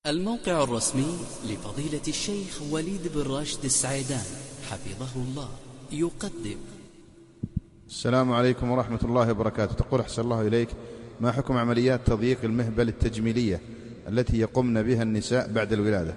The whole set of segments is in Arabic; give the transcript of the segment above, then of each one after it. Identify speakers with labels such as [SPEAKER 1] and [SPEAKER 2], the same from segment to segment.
[SPEAKER 1] الموقع الرسمي لفضيلة الشيخ وليد بن راشد السعيدان حفظه الله يقدم.
[SPEAKER 2] السلام عليكم ورحمة الله وبركاته. تقول أحسن الله إليك، ما حكم عمليات تضييق المهبل التجميلية التي يقمن بها النساء بعد الولادة؟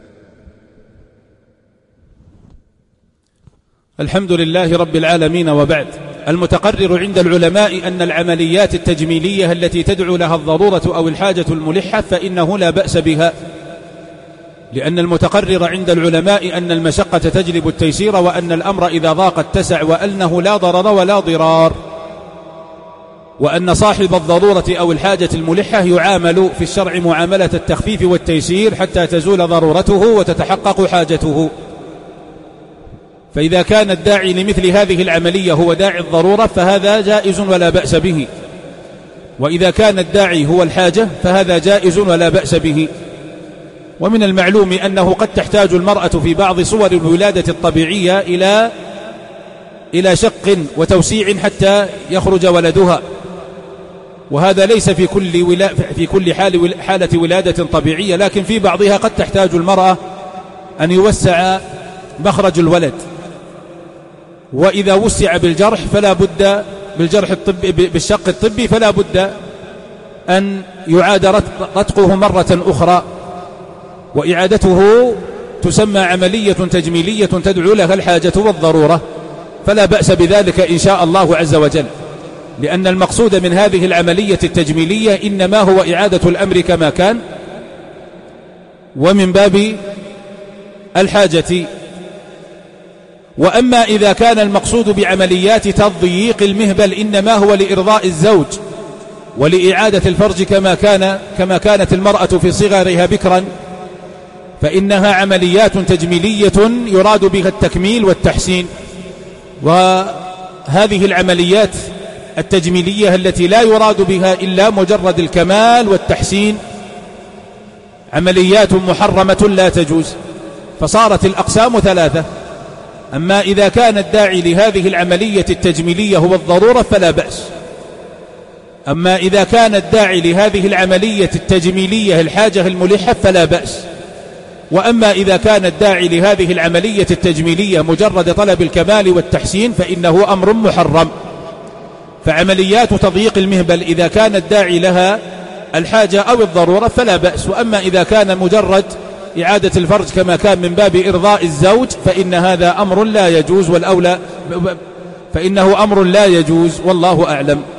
[SPEAKER 3] الحمد لله رب العالمين، وبعد. المتقرر عند العلماء أن العمليات التجميلية التي تدعو لها الضرورة أو الحاجة الملحة فإنه لا بأس بها، لأن المتقرر عند العلماء أن المشقة تجلب التيسير، وأن الأمر إذا ضاق اتسع، وأنه لا ضرر ولا ضرار، وأن صاحب الضرورة أو الحاجة الملحة يعامل في الشرع معاملة التخفيف والتيسير حتى تزول ضرورته وتتحقق حاجته. فإذا كان الداعي لمثل هذه العملية هو داعي الضرورة فهذا جائز ولا بأس به، وإذا كان الداعي هو الحاجة فهذا جائز ولا بأس به. ومن المعلوم أنه قد تحتاج المرأة في بعض صور الولادة الطبيعية إلى شق وتوسيع حتى يخرج ولدها، وهذا ليس في كل حالة ولادة طبيعية، لكن في بعضها قد تحتاج المرأة أن يوسع مخرج الولد، وإذا وسع بالجرح فلا بد بالشق الطبي فلا بد أن يعاد رتقه مرة أخرى، وإعادته تسمى عملية تجميلية تدعو لها الحاجة والضرورة، فلا بأس بذلك إن شاء الله عز وجل، لأن المقصود من هذه العملية التجميلية إنما هو إعادة الأمر كما كان ومن باب الحاجة. وأما إذا كان المقصود بعمليات تضييق المهبل إنما هو لإرضاء الزوج ولإعادة الفرج كما كانت المرأة في صغرها بكرا، فإنها عمليات تجميلية يراد بها التكميل والتحسين. وهذه العمليات التجميلية التي لا يراد بها إلا مجرد الكمال والتحسين عمليات محرمة لا تجوز، فصارت الأقسام ثلاثة. أما إذا كان الداعي لهذه العملية التجميلية هو الضرورة فلا بأس، أما إذا كان الداعي لهذه العملية التجميلية الحاجة الملحة فلا بأس، وأما إذا كان الداعي لهذه العملية التجميلية مجرد طلب الكمال والتحسين فإنه أمر محرم. فعمليات تضييق المهبل إذا كان الداعي لها الحاجة أو الضرورة فلا بأس، وأما إذا كان مجرد إعادة الفرج كما كان من باب إرضاء الزوج فإن هذا أمر لا يجوز، فإنه أمر لا يجوز، والله أعلم.